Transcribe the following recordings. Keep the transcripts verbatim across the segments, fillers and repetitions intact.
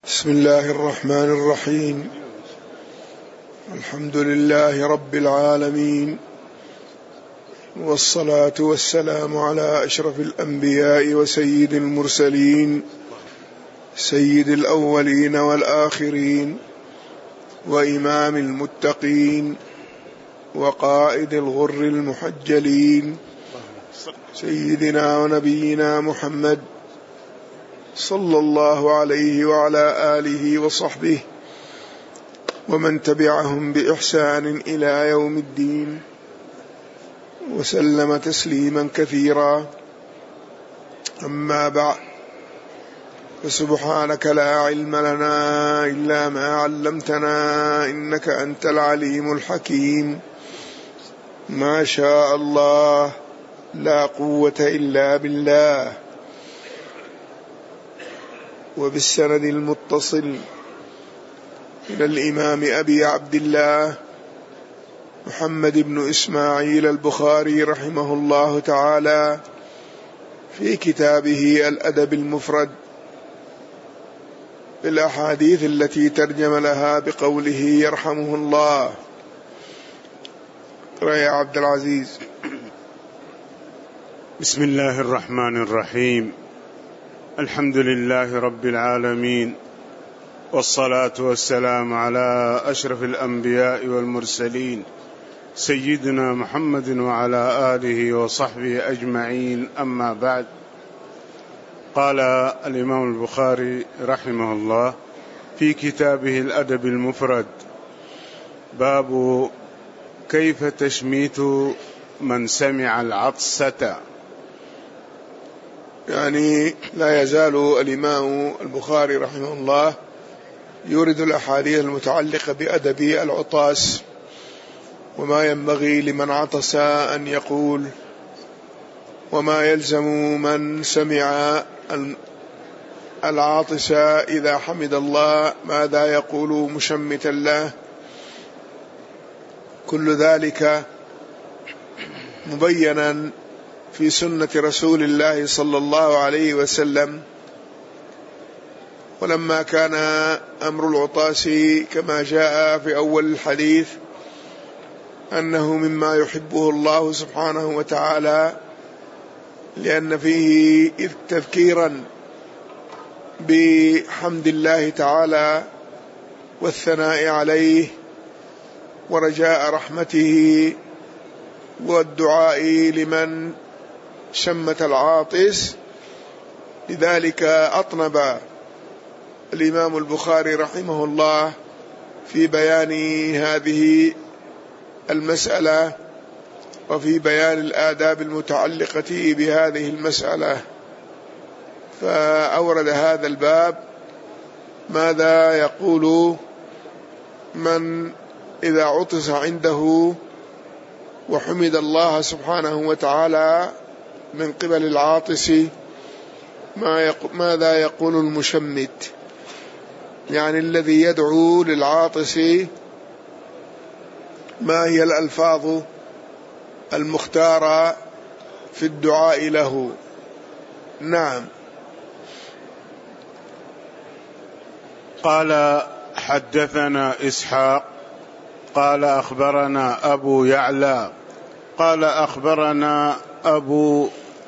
بسم الله الرحمن الرحيم. الحمد لله رب العالمين، والصلاة والسلام على أشرف الأنبياء وسيد المرسلين، سيد الأولين والآخرين، وإمام المتقين، وقائد الغر المحجلين، سيدنا ونبينا محمد صلى الله عليه وعلى آله وصحبه ومن تبعهم بإحسان إلى يوم الدين، وسلم تسليما كثيرا. أما بعد، فسبحانك لا علم لنا إلا ما علمتنا إنك أنت العليم الحكيم. ما شاء الله، لا قوة إلا بالله. وبالسند المتصل إلى الإمام أبي عبد الله محمد بن إسماعيل البخاري رحمه الله تعالى في كتابه الأدب المفرد بالأحاديث التي ترجم لها بقوله يرحمه الله. يا عبد العزيز. بسم الله الرحمن الرحيم. الحمد لله رب العالمين، والصلاة والسلام على أشرف الأنبياء والمرسلين سيدنا محمد وعلى آله وصحبه أجمعين. أما بعد، قال الإمام البخاري رحمه الله في كتابه الأدب المفرد: باب كيف تشميت من سمع العطسة. يعني لا يزال الإمام البخاري رحمه الله يورد الأحاديث المتعلقة بأدب العطاس، وما ينبغي لمن عطس أن يقول، وما يلزم من سمع العاطس إذا حمد الله ماذا يقول مشمتا له. كل ذلك مبينا في سنة رسول الله صلى الله عليه وسلم. ولما كان أمر العطاس كما جاء في أول الحديث أنه مما يحبه الله سبحانه وتعالى، لأن فيه تذكيرا بحمد الله تعالى والثناء عليه ورجاء رحمته والدعاء لمن شمت العاطس. لذلك أطنب الإمام البخاري رحمه الله في بيان هذه المسألة وفي بيان الآداب المتعلقة بهذه المسألة، فأورد هذا الباب: ماذا يقول من إذا عطس عنده وحمد الله سبحانه وتعالى من قبل العاطس، ماذا يقول المشمت، يعني الذي يدعو للعاطس، ما هي الألفاظ المختارة في الدعاء له. نعم. قال: حدثنا إسحاق قال أخبرنا أبو يعلى قال أخبرنا أبو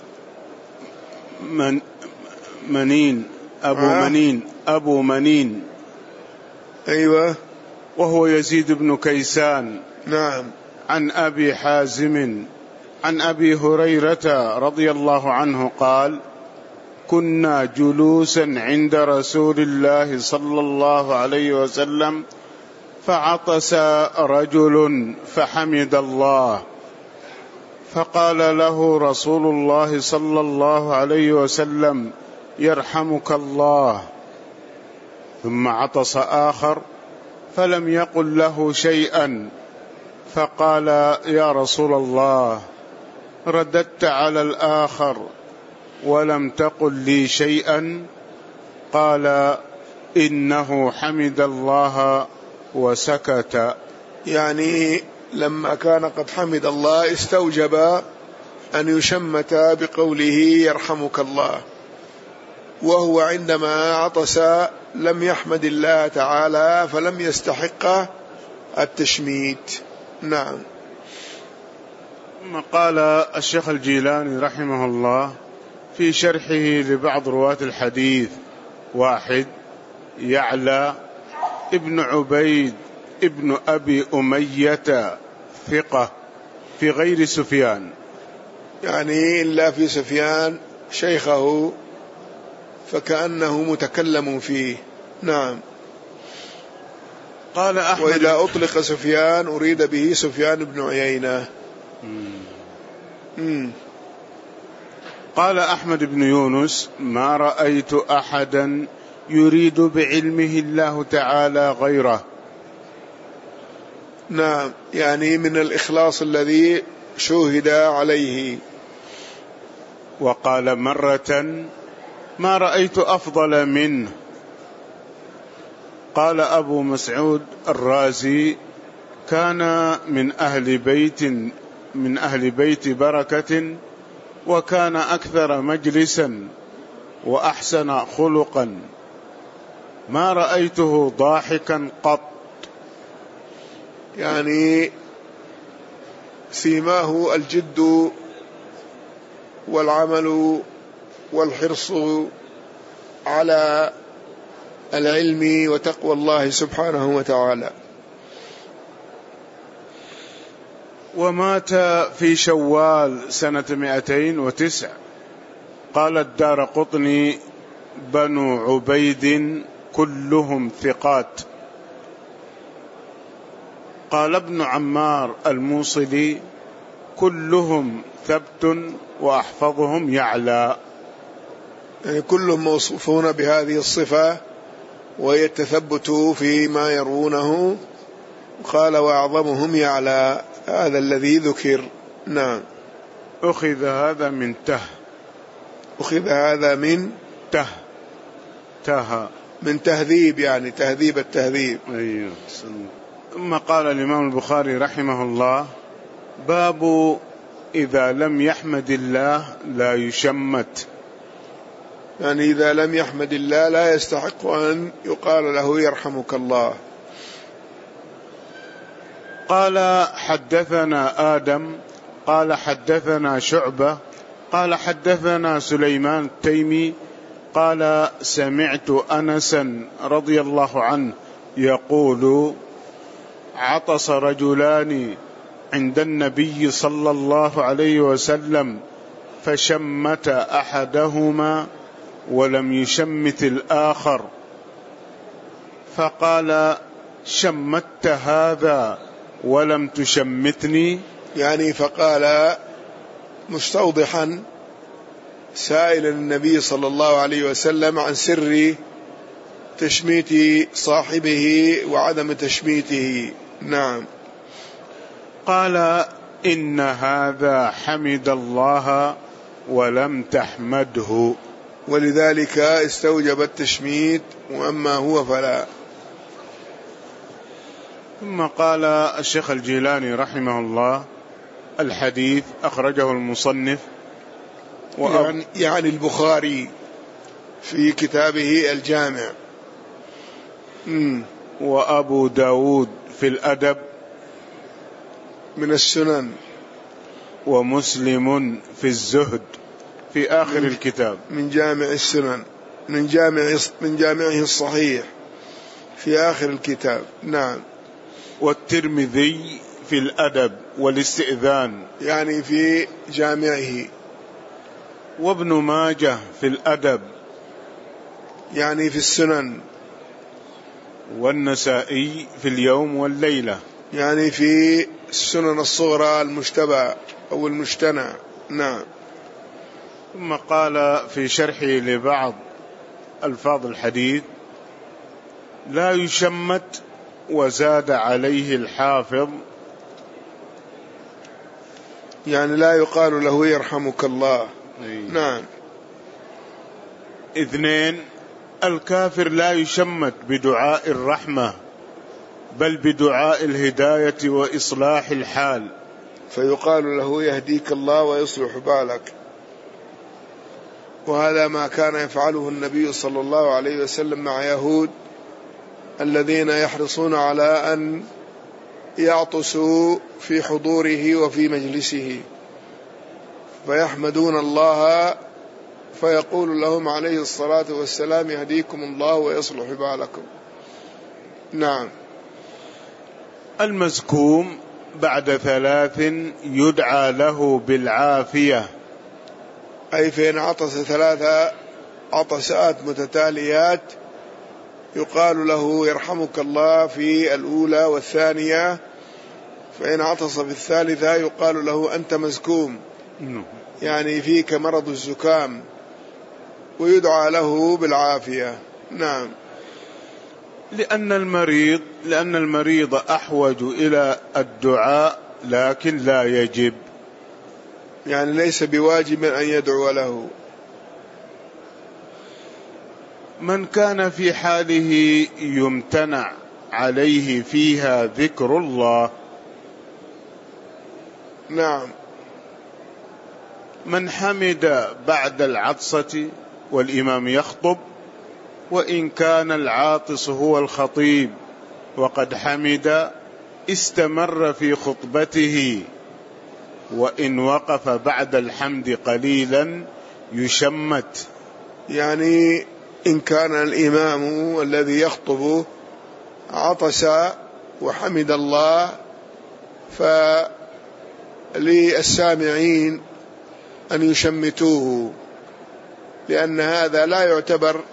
من منين أبو آه. منين أبو منين أيوة، وهو يزيد بن كيسان. نعم. عن أبي حازم عن أبي هريرة رضي الله عنه قال: كنا جلوسا عند رسول الله صلى الله عليه وسلم، فعطس رجل فحمد الله، فقال له رسول الله صلى الله عليه وسلم: يرحمك الله. ثم عطس آخر فلم يقل له شيئا، فقال: يا رسول الله، رددت على الآخر ولم تقل لي شيئا؟ قال: إنه حمد الله وسكت. يعني لما كان قد حمد الله استوجب أن يشمت بقوله يرحمك الله. وهو عندما عطس لم يحمد الله تعالى فلم يستحق التشميت. نعم. ثم قال الشيخ الجيلاني رحمه الله في شرحه لبعض رواة الحديث: واحد، يعلى ابن عبيد ابن أبي أمية ثقة في غير سفيان، يعني إلا في سفيان شيخه فكأنه متكلم فيه. نعم. قال أحمد، وإذا أطلق سفيان أريد به سفيان بن عيينة. مم. قال أحمد بن يونس: ما رأيت أحدا يريد بعلمه الله تعالى غيره. نعم، يعني من الإخلاص الذي شوهد عليه. وقال مرة: ما رأيت أفضل منه. قال أبو مسعود الرازي: كان من أهل بيت من أهل بيت بركة، وكان أكثر مجلسا وأحسن خلقا، ما رأيته ضاحكا قط. يعني سيماه الجد والعمل والحرص على العلم وتقوى الله سبحانه وتعالى. ومات في شوال سنة مئتين وتسع. قال الدارقطني: بنو عبيد كلهم ثقات. قال ابن عمار الموصلي: كلهم ثبت وأحفظهم يعلى. يعني كلهم موصوفون بهذه الصفة وهي التثبت فيما يرونه. قال: وأعظمهم يعلى، هذا الذي ذكر. نعم. أخذ هذا من ته أخذ هذا من ته ته من تهذيب، يعني تهذيب التهذيب. أيوه. ثم قال الإمام البخاري رحمه الله: باب إذا لم يحمد الله لا يشمت. يعني إذا لم يحمد الله لا يستحق أن يقال له يرحمك الله. قال: حدثنا آدم قال حدثنا شعبة قال حدثنا سليمان التيمي قال: سمعت أنسا رضي الله عنه يقول: عطس رجلان عند النبي صلى الله عليه وسلم فشمت أحدهما ولم يشمت الآخر، فقال: شمت هذا ولم تشمتني. يعني فقال مستوضحا سائلا النبي صلى الله عليه وسلم عن سر تشميت صاحبه وعدم تشميته. نعم. قال: إن هذا حمد الله ولم تحمده، ولذلك استوجب التشميت، وأما هو فلا. ثم قال الشيخ الجيلاني رحمه الله: الحديث أخرجه المصنف يعني, يعني البخاري في كتابه الجامع، وأبو داود في الأدب من السنن، ومسلم في الزهد في آخر من الكتاب من جامع السنن من جامع من جامعه الصحيح في آخر الكتاب. نعم. والترمذي في الأدب والاستئذان يعني في جامعه، وابن ماجه في الأدب يعني في السنن، والنسائي في اليوم والليلة يعني في السنن الصغرى المشتبه أو المجتنى. نعم. ثم قال في شرحه لبعض ألفاظ الحديث: لا يشمت، وزاد عليه الحافظ: يعني لا يقال له يرحمك الله. أي. نعم. اثنين: الكافر لا يشمت بدعاء الرحمة، بل بدعاء الهداية وإصلاح الحال، فيقال له يهديك الله ويصلح بالك. وهذا ما كان يفعله النبي صلى الله عليه وسلم مع يهود الذين يحرصون على أن يعطسوا في حضوره وفي مجلسه، فيحمدون الله فيقول لهم عليه الصلاة والسلام: يهديكم الله ويصلح بالكم. نعم. المزكوم بعد ثلاث يدعى له بالعافية، أي فإن عطس ثلاث عطسات متتاليات يقال له يرحمك الله في الأولى والثانية، فإن عطس في الثالثة يقال له أنت مزكوم، يعني فيك مرض الزكام، ويدعى له بالعافية. نعم. لأن المريض لأن المريض أحوج إلى الدعاء لكن لا يجب، يعني ليس بواجب أن يدعو له. من كان في حاله يمتنع عليه فيها ذكر الله. نعم. من حمد بعد العطسة والإمام يخطب، وإن كان العاطس هو الخطيب وقد حمد استمر في خطبته، وإن وقف بعد الحمد قليلا يشمت. يعني إن كان الإمام الذي يخطب عطس وحمد الله فللسامعين أن يشمتوه، لأن هذا لا يعتبر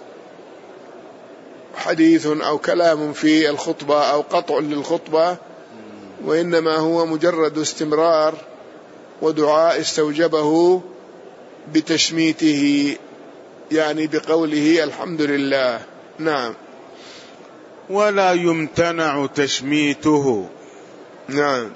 حديث أو كلام في الخطبة أو قطع للخطبة، وإنما هو مجرد استمرار ودعاء استوجبه بتشميته، يعني بقوله الحمد لله. نعم. ولا يمتنع تشميته. نعم.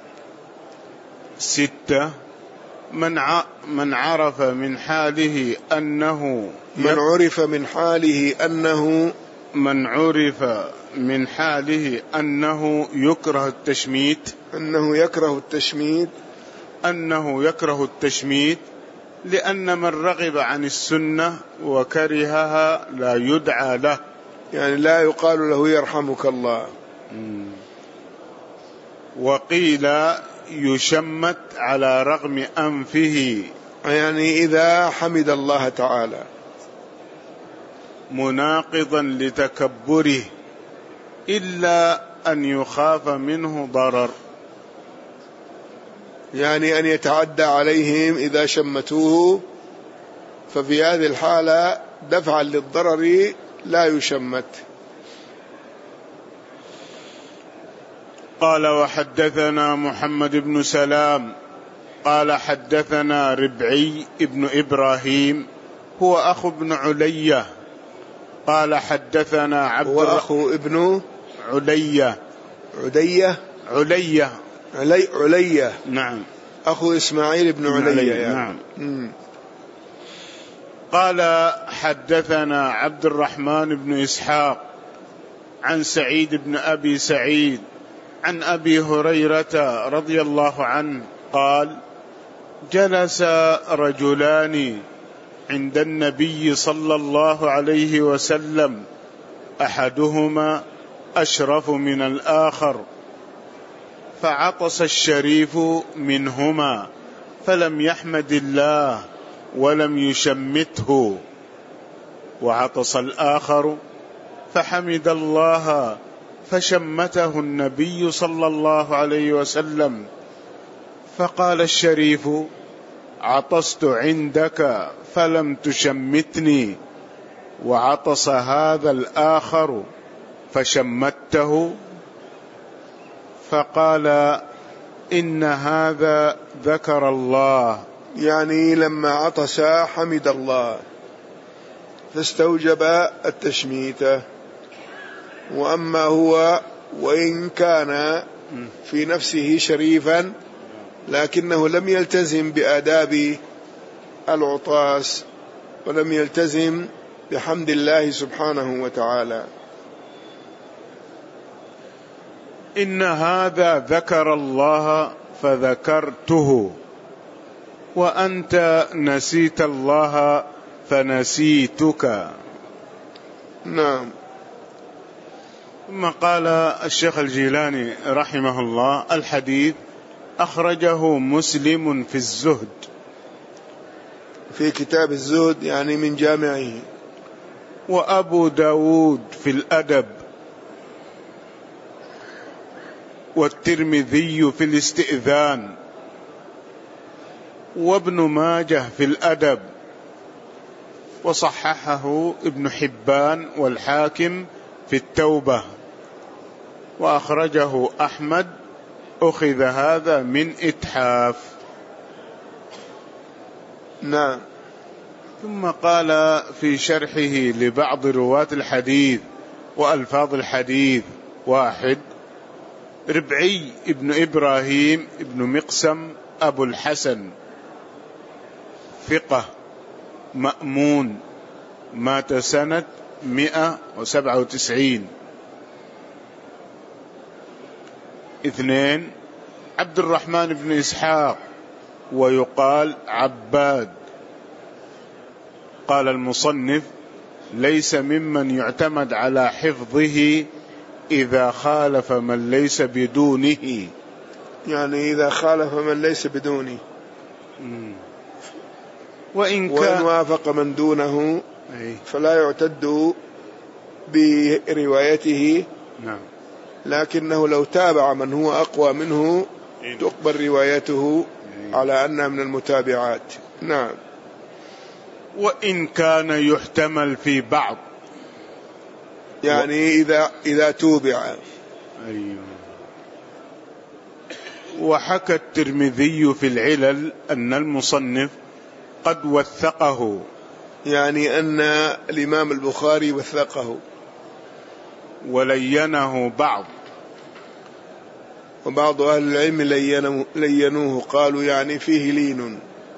ستة. من من عرف من حاله أنه من عرف من حاله أنه من عرف من حاله أنه يكره التشميت أنه يكره التشميت أنه يكره التشميت لأن من رغب عن السنة وكرهها لا يدعى له، يعني لا يقال له يرحمك الله. وقيل يشمت على رغم أنفه، يعني إذا حمد الله تعالى، مناقضا لتكبره إلا أن يخاف منه ضرر، يعني أن يتعدى عليهم إذا شمتوه، ففي هذه الحالة دفعا للضرر لا يشمت. قال: وحدثنا محمد بن سلام قال حدثنا ربعي ابن إبراهيم هو أخو ابن علية قال حدثنا عبد هو أخو ابن علية عدية علية علي علية نعم، أخو إسماعيل بن علية, علية يعني. نعم. مم. قال حدثنا عبد الرحمن بن إسحاق عن سعيد بن أبي سعيد عن أبي هريرة رضي الله عنه قال: جلس رجلان عند النبي صلى الله عليه وسلم أحدهما أشرف من الآخر، فعطس الشريف منهما فلم يحمد الله ولم يشمته، وعطس الآخر فحمد الله فشمته النبي صلى الله عليه وسلم، فقال الشريف: عطست عندك فلم تشمتني، وعطس هذا الآخر فشمته، فقال: إن هذا ذكر الله. يعني لما عطس حمد الله فاستوجب التشميت. وأما هو وإن كان في نفسه شريفا لكنه لم يلتزم بآداب العطاس ولم يلتزم بحمد الله سبحانه وتعالى. إن هذا ذكر الله فذكرته، وأنت نسيت الله فنسيتك. نعم. ثم قال الشيخ الجيلاني رحمه الله: الحديث أخرجه مسلم في الزهد، في كتاب الزهد يعني من جامعه، وأبو داود في الأدب، والترمذي في الاستئذان، وابن ماجه في الأدب، وصححه ابن حبان والحاكم في التوبة، وأخرجه أحمد. أخذ هذا من إتحاف. نعم. ثم قال في شرحه لبعض رواة الحديث وألفاظ الحديث: واحد، ربعي ابن إبراهيم ابن مقسم أبو الحسن، ثقة مأمون، مات سنة مئة وسبعة وتسعين. اثنين، عبد الرحمن بن إسحاق ويقال عباد. قال المصنف: ليس ممن يعتمد على حفظه إذا خالف من ليس بدونه، يعني إذا خالف من ليس بدونه. وإن, وإن وافق من دونه فلا يعتد بروايته. نعم. لكنه لو تابع من هو أقوى منه تقبل روايته على أنها من المتابعات. نعم. وإن كان يحتمل في بعض، يعني إذا إذا توبع. أيوه. وحكى الترمذي في العلل أن المصنف قد وثقه، يعني أن الإمام البخاري وثقه، ولينه بعض، وبعض أهل العلم لينوه، قالوا يعني فيه لين.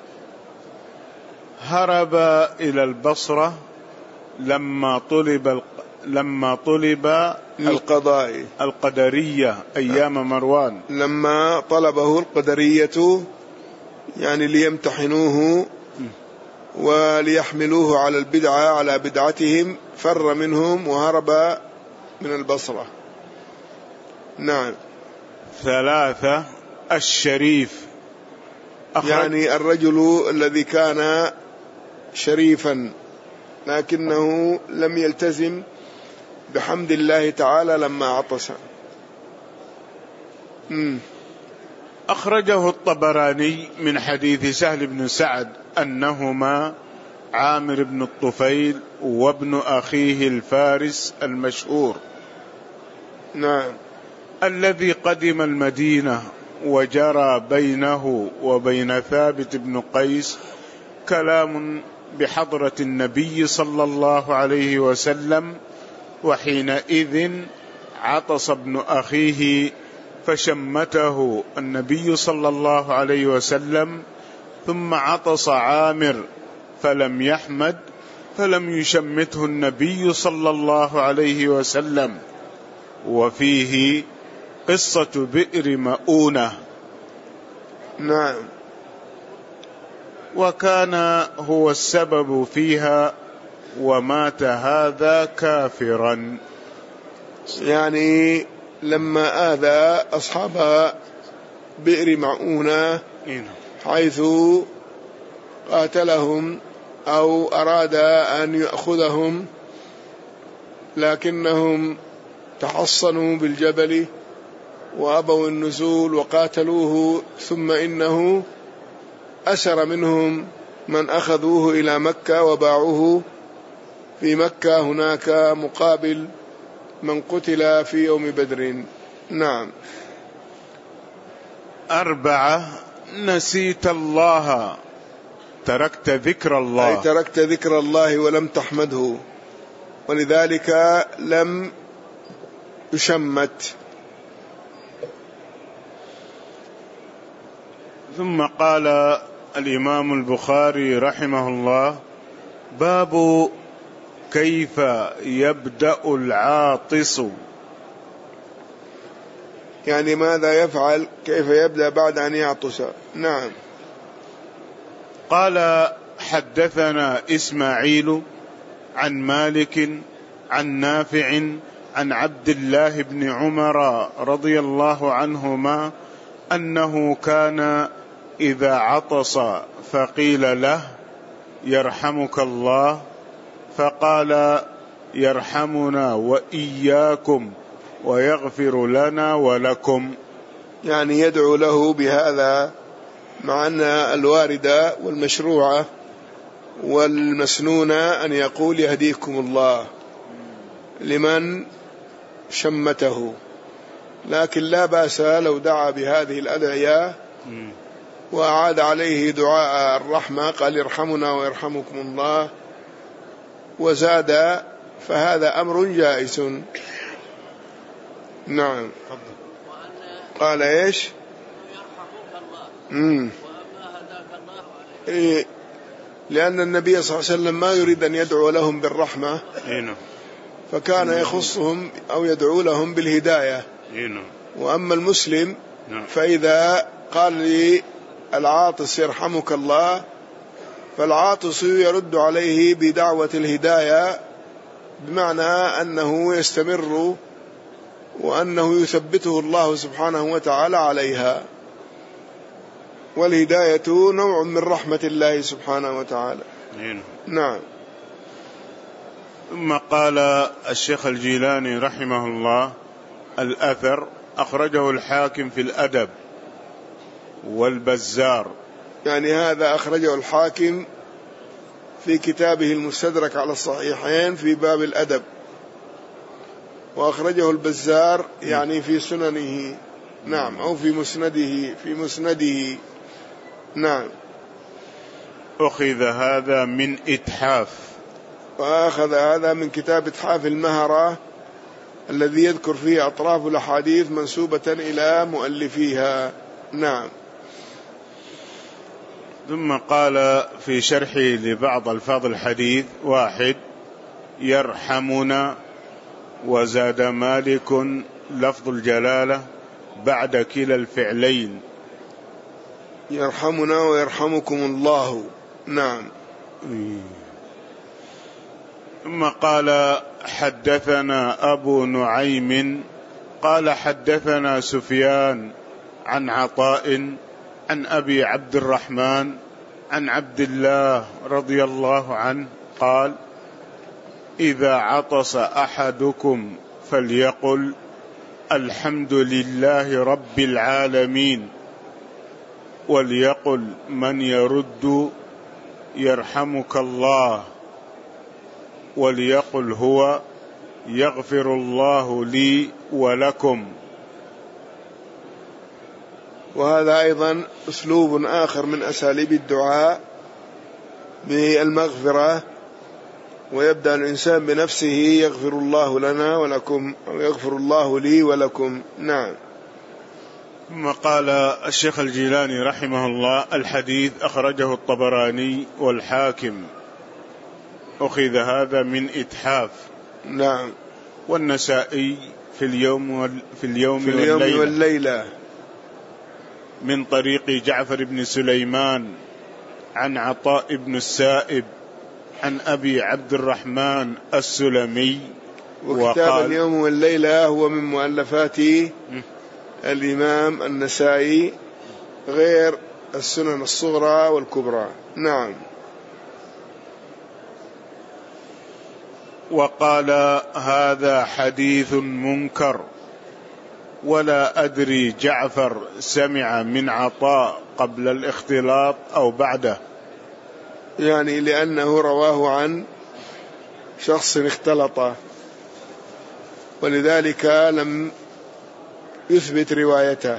هرب إلى البصرة لما طلب لما طلب القضاء القدرية أيام مروان، لما طلبه القدرية يعني ليمتحنوه وليحملوه على البدعة على بدعتهم، فر منهم وهرب من البصرة. نعم. ثلاثة، الشريف، يعني الرجل الذي كان شريفا لكنه لم يلتزم بحمد الله تعالى لما عطس. مم. أخرجه الطبراني من حديث سهل بن سعد أنهما عامر بن الطفيل وابن أخيه الفارس المشهور، نعم، الذي قدم المدينة وجرى بينه وبين ثابت بن قيس كلام بحضرة النبي صلى الله عليه وسلم، وحينئذ عطس ابن أخيه فشمته النبي صلى الله عليه وسلم، ثم عطس عامر فلم يحمد، فلم يشمته النبي صلى الله عليه وسلم. وفيه قصة بئر مؤونة. نعم. وكان هو السبب فيها، ومات هذا كافرا. يعني لما آذى أصحاب بئر مؤونة حيث قاتلهم أو أراد أن يأخذهم، لكنهم تحصنوا بالجبل وأبوا النزول وقاتلوه، ثم إنه أسر منهم من أخذوه إلى مكة وباعوه في مكة هناك مقابل من قتل في يوم بدر. نعم. أربعة، نسيت الله، تركت ذكر الله، أي تركت ذكر الله ولم تحمده، ولذلك لم يشمت. ثم قال الإمام البخاري رحمه الله: باب كيف يبدأ العاطس، يعني ماذا يفعل، كيف يبدأ بعد أن يعطس. نعم. قال: حدثنا إسماعيل عن مالك عن نافع عن عبد الله بن عمر رضي الله عنهما أنه كان إذا عطس فقيل له يرحمك الله فقال يرحمنا وإياكم ويغفر لنا ولكم، يعني يدعو له بهذا، مع أن الواردة والمشروعة والمسنونة أن يقول يهديكم الله لمن شمته، لكن لا بأس لو دعا بهذه الأدعية وأعاد عليه دعاء الرحمة، قال يرحمنا ويرحمكم الله وزاد، فهذا أمر جائز. نعم. قال إيش؟ امم إيه، لأن النبي صلى الله عليه وسلم ما يريد أن يدعو لهم بالرحمة، فكان يخصهم أو يدعو لهم بالهداية. وأما المسلم فإذا قال لي العاطس يرحمك الله، فالعاطس يرد عليه بدعوة الهداية، بمعنى أنه يستمر وأنه يثبته الله سبحانه وتعالى عليها، والهداية نوع من رحمة الله سبحانه وتعالى. نعم. ثم قال الشيخ الجيلاني رحمه الله: الأثر أخرجه الحاكم في الأدب والبزار، يعني هذا أخرجه الحاكم في كتابه المستدرك على الصحيحين في باب الأدب، وأخرجه البزار يعني في سننه، نعم، أو في مسنده في مسنده نعم. أخذ هذا من إتحاف، وأخذ هذا من كتاب إتحاف المهرة الذي يذكر فيه أطراف الأحاديث منسوبة إلى مؤلفيها. نعم. ثم قال في شرحه لبعض الفاظ الحديث: واحد، يرحمنا، وزاد مالك لفظ الجلالة بعد كلا الفعلين، يرحمنا ويرحمكم الله. نعم. ثم قال: حدثنا أبو نعيم قال حدثنا سفيان عن عطاء عن أبي عبد الرحمن عن عبد الله رضي الله عنه قال: إذا عطس أحدكم فليقل الحمد لله رب العالمين، وليقل من يرد يرحمك الله، وليقل هو يغفر الله لي ولكم. وهذا أيضا أسلوب آخر من أساليب الدعاء بالمغفرة، ويبدأ الإنسان بنفسه يغفر الله لنا ولكم، أو يغفر الله لي ولكم. نعم. ثم قال الشيخ الجيلاني رحمه الله: الحديث أخرجه الطبراني والحاكم، أخذ هذا من إتحاف. نعم. والنسائي في اليوم وال... في اليوم, في اليوم والليلة. والليلة من طريق جعفر بن سليمان عن عطاء بن السائب عن أبي عبد الرحمن السلمي. وكتاب اليوم والليلة هو من مؤلفات الإمام النسائي غير السنن الصغرى والكبرى. نعم. وقال: هذا حديث منكر، ولا أدري جعفر سمع من عطاء قبل الاختلاط أو بعده، يعني لأنه رواه عن شخص اختلط، ولذلك لم يثبت روايته،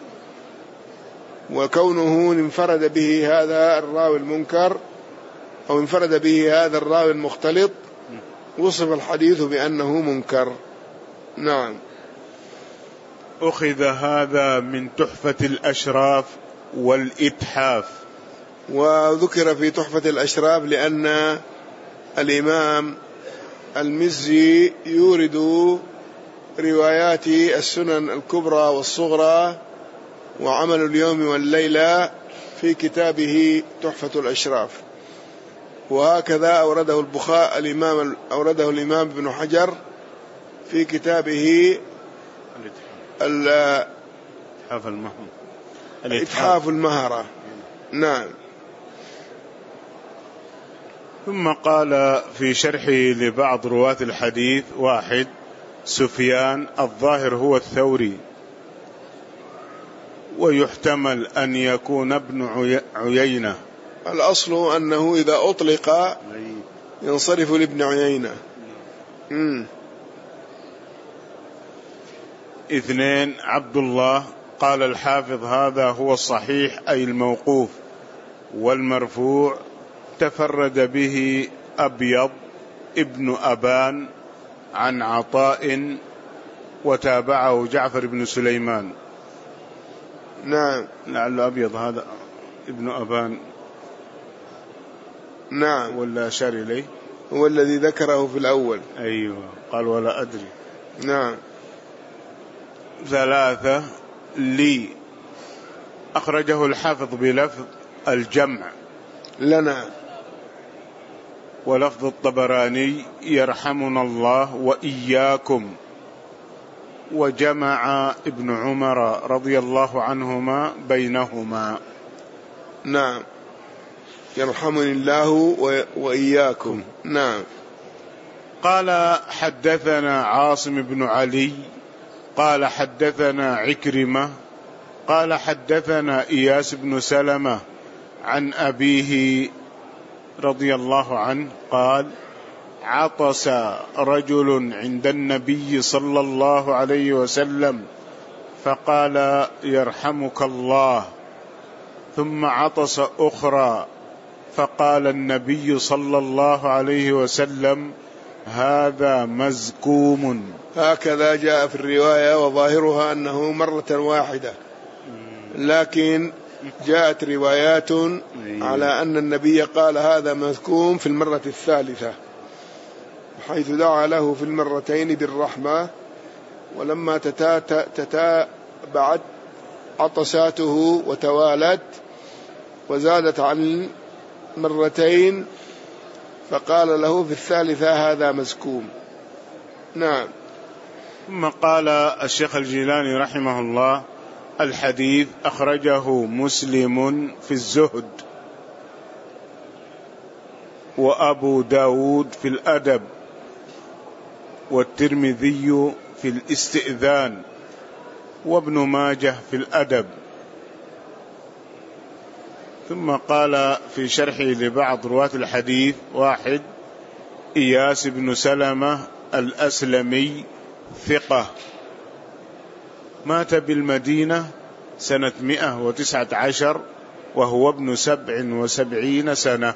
وكونه انفرد به هذا الراوي المنكر أو انفرد به هذا الراوي المختلط وصف الحديث بأنه منكر. نعم. أخذ هذا من تحفة الأشراف والإتحاف. وذكر في تحفة الأشراف لأن الإمام المزي يورد روايات السنن الكبرى والصغرى وعمل اليوم والليلة في كتابه تحفة الأشراف. وهكذا أورده البخاري الإمام أورده الإمام ابن حجر في كتابه الإتحاف المهرة الإتحاف المهرة. نعم. ثم قال في شرحه لبعض رواة الحديث: واحد، سفيان، الظاهر هو الثوري، ويحتمل أن يكون ابن عيينة. الأصل أنه إذا أطلق ينصرف لابن عيينة. مم. اثنين، عبد الله. قال الحافظ: هذا هو الصحيح أي الموقوف، والمرفوع تفرد به أبيض ابن أبان عن عطاء، وتابعه جعفر بن سليمان. نعم. لعل أبيض هذا ابن أبان. نعم. ولا أشار إليه هو الذي ذكره في الأول. أيوة، قال ولا أدري. نعم. ثلاثة، لي. أخرجه الحافظ بلفظ الجمع لنا، ولفظ الطبراني يرحمنا الله وإياكم. وجمع ابن عمر رضي الله عنهما بينهما. نعم، يرحمني الله وإياكم. نعم. قال: حدثنا عاصم بن علي قال حدثنا عكرمة قال حدثنا إياس بن سلمة عن أبيه رضي الله عنه قال: عطس رجل عند النبي صلى الله عليه وسلم فقال: يرحمك الله. ثم عطس أخرى فقال النبي صلى الله عليه وسلم: هذا مزكوم. هكذا جاء في الرواية، وظاهرها أنه مرة واحدة، لكن جاءت روايات على أن النبي قال هذا مزكوم في المرة الثالثة، حيث دعا له في المرتين بالرحمة. ولما تتابعت عطساته وتوالت وزادت عن مرتين فقال له في الثالثة: هذا مزكوم. نعم. ثم قال الشيخ الجيلاني رحمه الله: الحديث أخرجه مسلم في الزهد، وأبو داود في الأدب، والترمذي في الاستئذان، وابن ماجه في الأدب. ثم قال في شرحه لبعض رواة الحديث: واحد، إياس بن سلمة الأسلمي ثقة، مات بالمدينة سنة مئة وتسعة عشر وهو ابن سبع وسبعين سنة.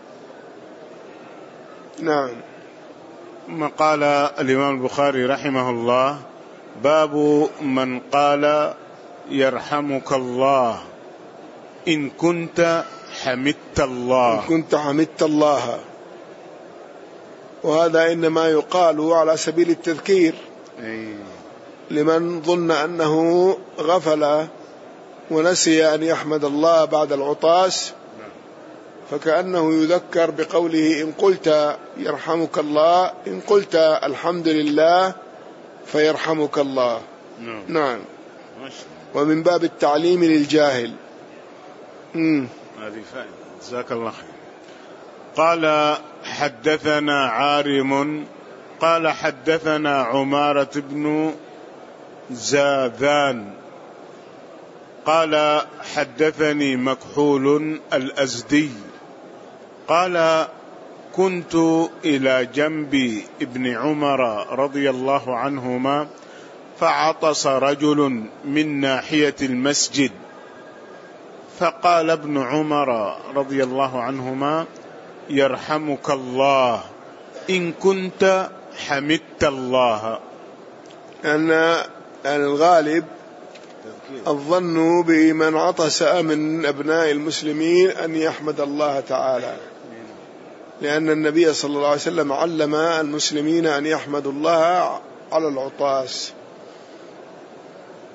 نعم. ثم قال الإمام البخاري رحمه الله: باب من قال: يرحمك الله إن كنت حمدت الله. إن كنت حمدت الله، وهذا إنما يقال على سبيل التذكير لمن ظن أنه غفل ونسي أن يحمد الله بعد العطاس، فكأنه يذكر بقوله: إن قلت يرحمك الله، إن قلت الحمد لله فيرحمك الله. نعم. ومن باب التعليم للجاهل. هذه فائدة، جزاك الله خير. قال: حدثنا عارم قال حدثنا عمارة بن زاذان قال حدثني مكحول الأزدي قال: كنت إلى جنب ابن عمر رضي الله عنهما فعطس رجل من ناحية المسجد، فقال ابن عمر رضي الله عنهما: يرحمك الله إن كنت حمدت الله. أن الغالب الظن بمن عطس من أبناء المسلمين أن يحمد الله تعالى، لأن النبي صلى الله عليه وسلم علم المسلمين أن يحمدوا الله على العطاس.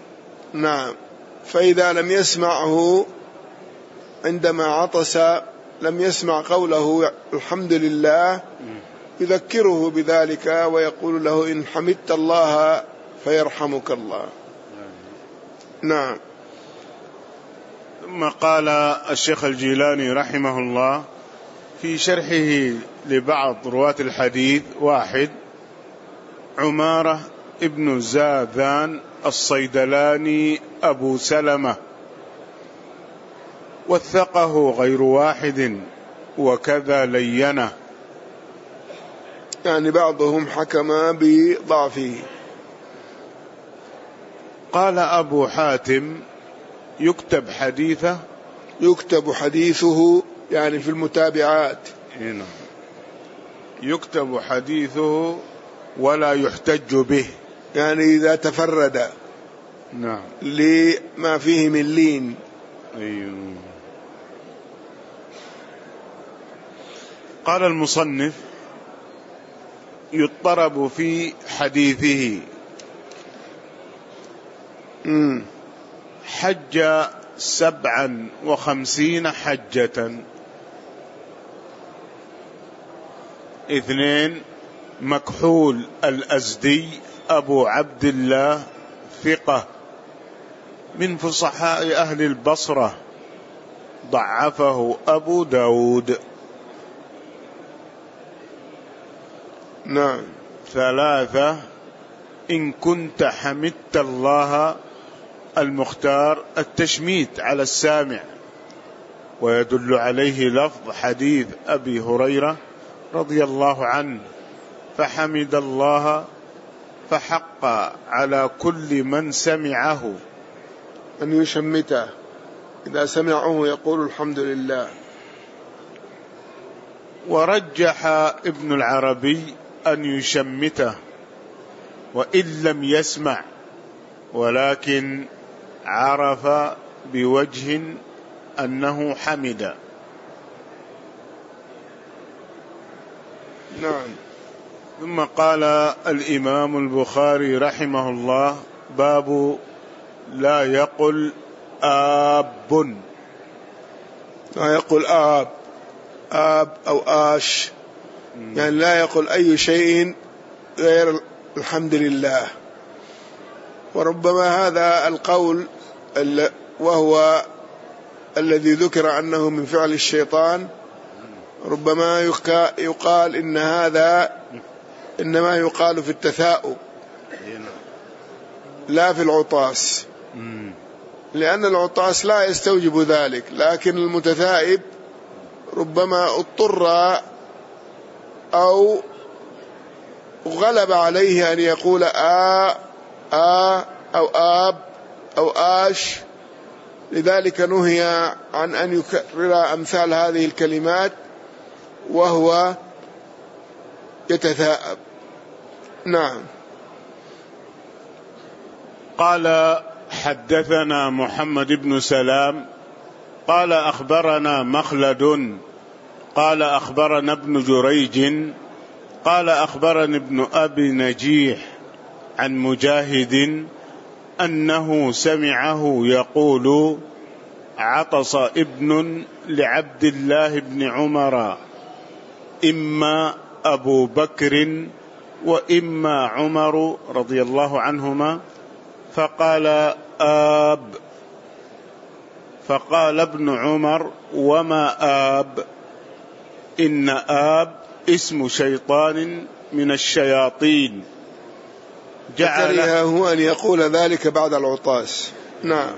نعم. فإذا لم يسمعه عندما عطس لم يسمع قوله الحمد لله يذكره بذلك ويقول له إن حمدت الله فيرحمك الله. نعم. ثم قال الشيخ الجيلاني رحمه الله في شرحه لبعض رواة الحديث: واحد، عمارة ابن زاذان الصيدلاني أبو سلمة، وثقه غير واحد وكذا لينه، يعني بعضهم حكم بضعفه. قال أبو حاتم: يكتب حديثه يكتب حديثه يعني في المتابعات، هنا يكتب حديثه ولا يحتج به، يعني إذا تفرد. نعم. لما فيه من لين. أيوه. قال المصنف: يضطرب في حديثه. مم. حج سبعا وخمسين حجة. اثنين، مكحول الأزدي أبو عبد الله ثقة من فصحاء أهل البصرة، ضعفه أبو داود. نعم. ثلاثة، إن كنت حمدت الله، المختار التشميت على السامع، ويدل عليه لفظ حديث أبي هريرة رضي الله عنه: فحمد الله فحق على كل من سمعه أن يشمته، إذا سمعه يقول الحمد لله. ورجح ابن العربي أن يشمته وإن لم يسمع، ولكن عرف بوجه أنه حمد. نعم. ثم قال الإمام البخاري رحمه الله: باب لا يقل آب. لا يقل آب آب أو آش، يعني لا يقل أي شيء غير الحمد لله. وربما هذا القول وهو الذي ذكر أنه من فعل الشيطان، ربما يقال إن هذا إنما يقال في التثاؤب لا في العطاس، لأن العطاس لا يستوجب ذلك، لكن المتثائب ربما اضطر أو غلب عليه أن يقول آ آ أو آب أو آش، لذلك نهي عن أن يكرر أمثال هذه الكلمات وهو يتثاءب. نعم. قال: حدثنا محمد بن سلام قال أخبرنا مخلد قال أخبرنا ابن جريج قال أخبرني ابن أبي نجيح عن مجاهد أنه سمعه يقول: عطس ابن لعبد الله بن عمر، إما أبو بكر وإما عمر رضي الله عنهما، فقال آب، فقال ابن عمر: وما آب؟ إن آب اسم شيطان من الشياطين. جعلها هو أن يقول ذلك بعد العطاس. نعم.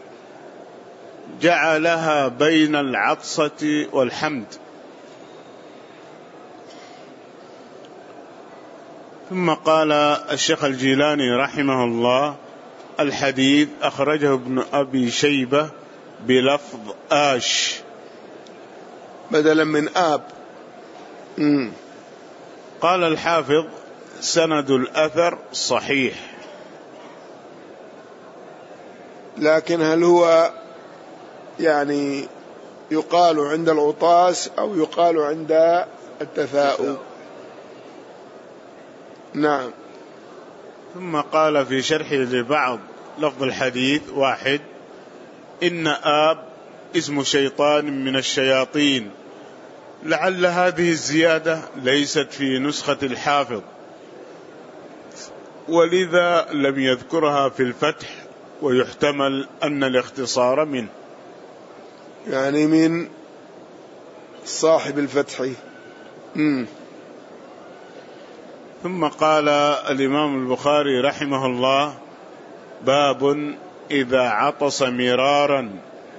جعلها بين العطسة والحمد. ثم قال الشيخ الجيلاني رحمه الله: الحديث أخرجه ابن أبي شيبة بلفظ آش بدلا من آب. مم. قال الحافظ: سند الأثر صحيح، لكن هل هو يعني يقال عند العطاس أو يقال عند التثاؤب؟ نعم. ثم قال في شرحه لبعض لفظ الحديث: واحد، إن آب اسم شيطان من الشياطين لعل هذه الزيادة ليست في نسخة الحافظ، ولذا لم يذكرها في الفتح، ويحتمل أن الاختصار منه، يعني من صاحب الفتح. مم. ثم قال الإمام البخاري رحمه الله: باب إذا عطس مرارا.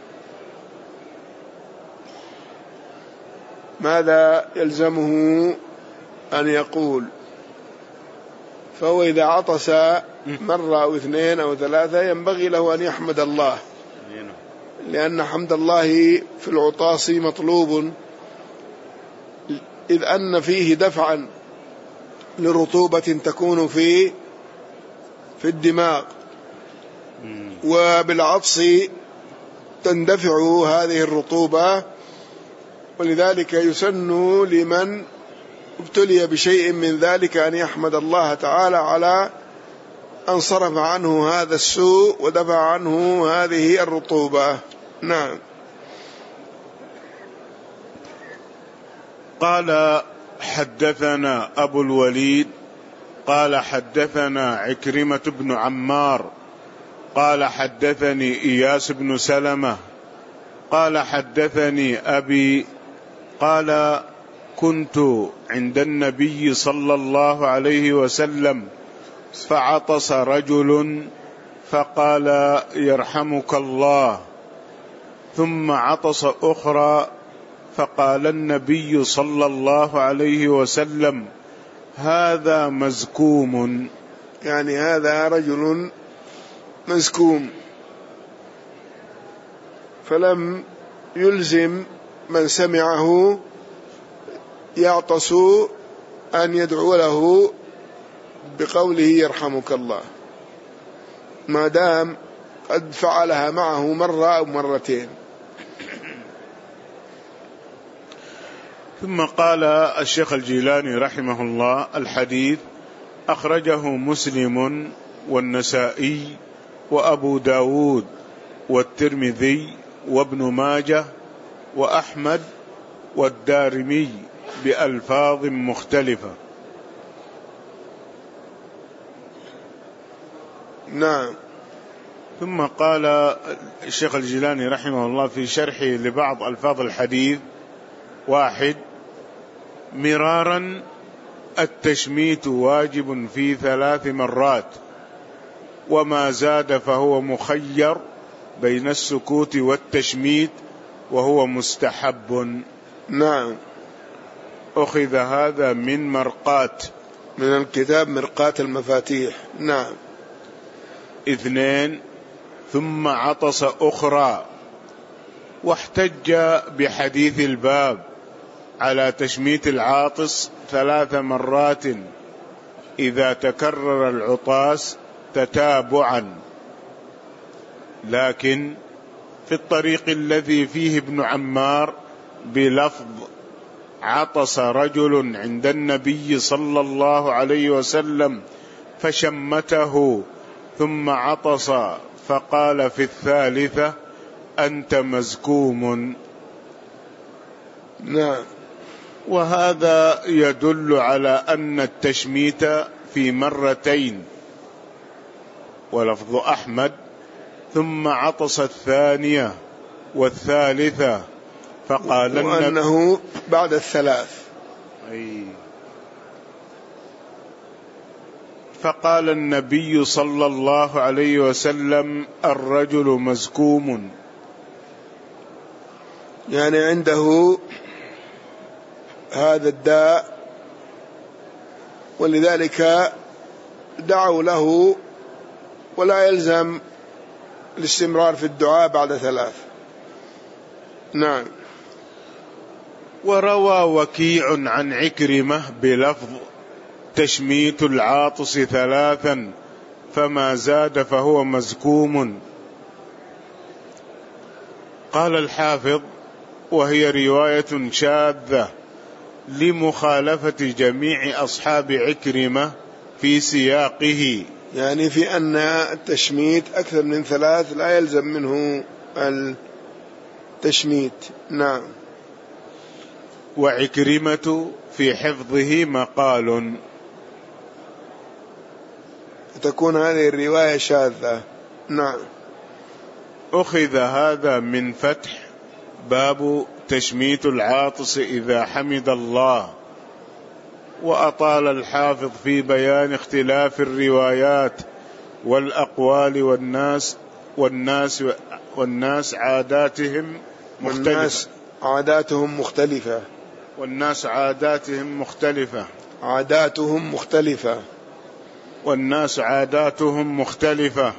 ماذا يلزمه أن يقول؟ فهو إذا عطس مرة أو اثنين أو ثلاثة ينبغي له أن يحمد الله، لأن حمد الله في العطاس مطلوب، إذ أن فيه دفعا لرطوبة تكون في في الدماغ، وبالعطس تندفع هذه الرطوبة، ولذلك يسن لمن ابتلي بشيء من ذلك أن يحمد الله تعالى على أن صرف عنه هذا السوء ودفع عنه هذه الرطوبة. نعم. قال: حدثنا أبو الوليد قال حدثنا عكرمة بن عمار قال حدثني إياس بن سلمة قال حدثني أبي قال: كنت عند النبي صلى الله عليه وسلم فعطس رجل فقال: يرحمك الله، ثم عطس أخرى فقال النبي صلى الله عليه وسلم: هذا مزكوم، يعني هذا رجل مزكوم، فلم يلزم من سمعه يعطس أن يدعو له بقوله يرحمك الله، ما دام قد فعلها معه مرة أو مرتين. ثم قال الشيخ الجيلاني رحمه الله: الحديث أخرجه مسلم والنسائي وأبو داود والترمذي وابن ماجه وأحمد والدارمي بألفاظ مختلفة. نعم. ثم قال الشيخ الجيلاني رحمه الله في شرحه لبعض ألفاظ الحديث: واحد: مرارا التشميت واجب في ثلاث مرات، وما زاد فهو مخير بين السكوت والتشميت وهو مستحب. نعم. أخذ هذا من مرقات، من الكتاب مرقات المفاتيح. نعم. اثنين: ثم عطس أخرى، واحتج بحديث الباب على تشميت العاطس ثلاث مرات إذا تكرر العطاس تتابعا، لكن في الطريق الذي فيه ابن عمار بلفظ عطس رجل عند النبي صلى الله عليه وسلم فشمته ثم عطس فقال في الثالثة: أنت مزكوم. نعم. وهذا يدل على أن التشميت في مرتين، ولفظ أحمد: ثم عطس الثانية والثالثة فقال وأنه بعد الثلاث. أي فقال النبي صلى الله عليه وسلم: الرجل مزكوم، يعني عنده هذا الداء، ولذلك دعوا له، ولا يلزم الاستمرار في الدعاء بعد ثلاث. نعم. وروى وكيع عن عكرمة بلفظ تشميت العاطس ثلاثا فما زاد فهو مزكوم. قال الحافظ: وهي رواية شاذة لمخالفة جميع أصحاب عكرمة في سياقه، يعني في أن التشميت أكثر من ثلاث لا يلزم منه التشميت. نعم. وعكرمة في حفظه مقال. تكون هذه الرواية شاذة. نعم. أخذ هذا من فتح باب تشميت العاطس إذا حمد الله. وأطال الحافظ في بيان اختلاف الروايات والأقوال والناس والناس والناس عاداتهم مختلفة والناس عاداتهم مختلفة والناس عاداتهم مختلفة عاداتهم مختلفة والناس عاداتهم مختلفة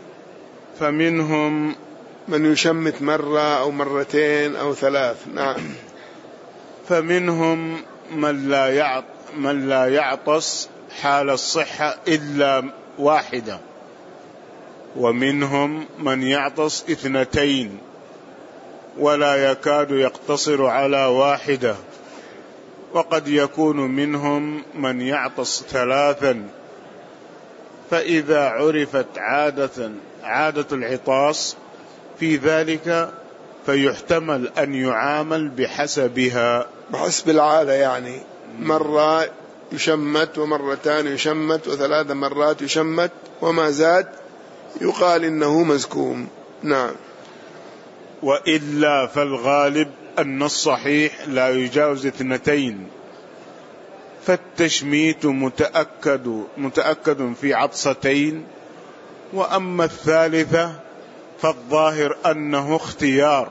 فمنهم من يشمت مرة أو مرتين أو ثلاث. نعم. فمنهم من لا يعط من لا يعطس حال الصحة إلا واحدة، ومنهم من يعطس اثنتين ولا يكاد يقتصر على واحدة، وقد يكون منهم من يعطس ثلاثا. فإذا عرفت عادة عادة العطاس في ذلك فيحتمل أن يعامل بحسبها، بحسب العادة، يعني مرة يشمت ومرتان يشمت وثلاث مرات يشمت وما زاد يقال إنه مزكوم. نعم. وإلا فالغالب أن الصحيح لا يجاوز اثنتين، فالتشميت متأكد متأكد في عطستين، وأما الثالثة فالظاهر أنه اختيار،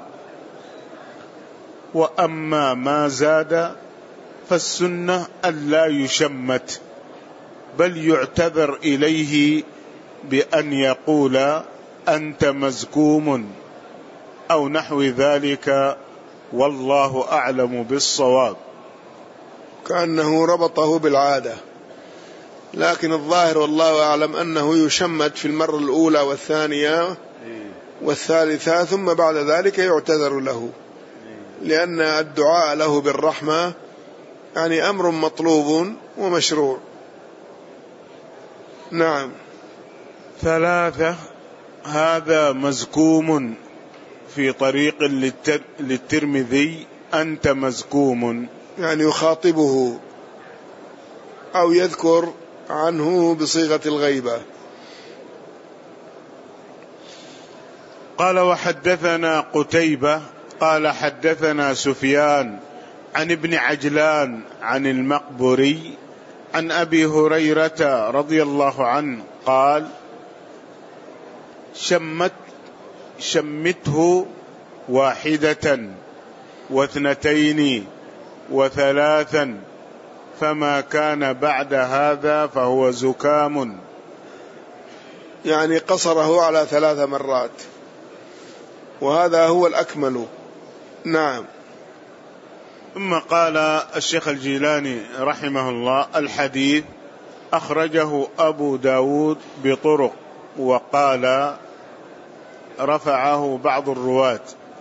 وأما ما زاد فالسنة ألا يشمت، بل يعتذر إليه بأن يقول أنت مزكوم أو نحو ذلك، والله أعلم بالصواب. كأنه ربطه بالعادة، لكن الظاهر والله أعلم أنه يشمت في المرة الأولى والثانية والثالثة، ثم بعد ذلك يعتذر له، لأن الدعاء له بالرحمة يعني أمر مطلوب ومشروع. نعم. ثلاثة. هذا مزكوم في طريق للترمذي أنت مزكوم، يعني يخاطبه أو يذكر عنه بصيغة الغيبة. قال وحدثنا قتيبة قال حدثنا سفيان عن ابن عجلان عن المقبري عن أبي هريرة رضي الله عنه قال شمت شمته واحدة واثنتين وثلاثا، فما كان بعد هذا فهو زكام. يعني قصره على ثلاث مرات، وهذا هو الأكمل. نعم. ثم قال الشيخ الجيلاني رحمه الله الحديث أخرجه أبو داود بطرق، وقال رفعه بعض الرواة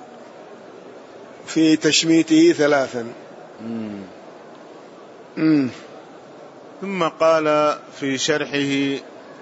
في تشميته ثلاثا. مم. مم. ثم قال في شرحه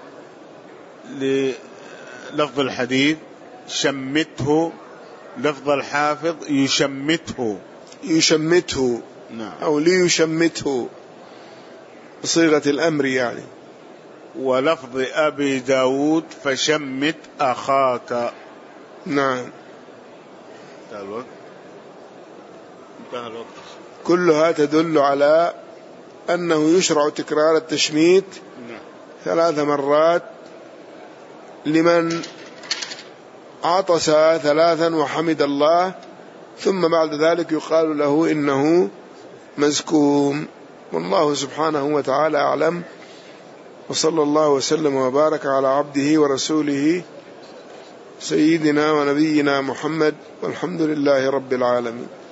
للفظ الحديث شمته، لفظ الحافظ يشمته يشمته نعم. أو ليشمته بصيغة الأمر يعني. ولفظ أبي داود فشمت أخاك. نعم. انتهى الوقت. انتهى الوقت. كلها تدل على أنه يشرع تكرار التشميت نعم. ثلاث مرات لمن عطس ثلاثا وحمد الله، ثم بعد ذلك يقال له إنه مزكوم. والله سبحانه وتعالى أعلم، وصلى الله وسلم وبارك على عبده ورسوله سيدنا ونبينا محمد، والحمد لله رب العالمين.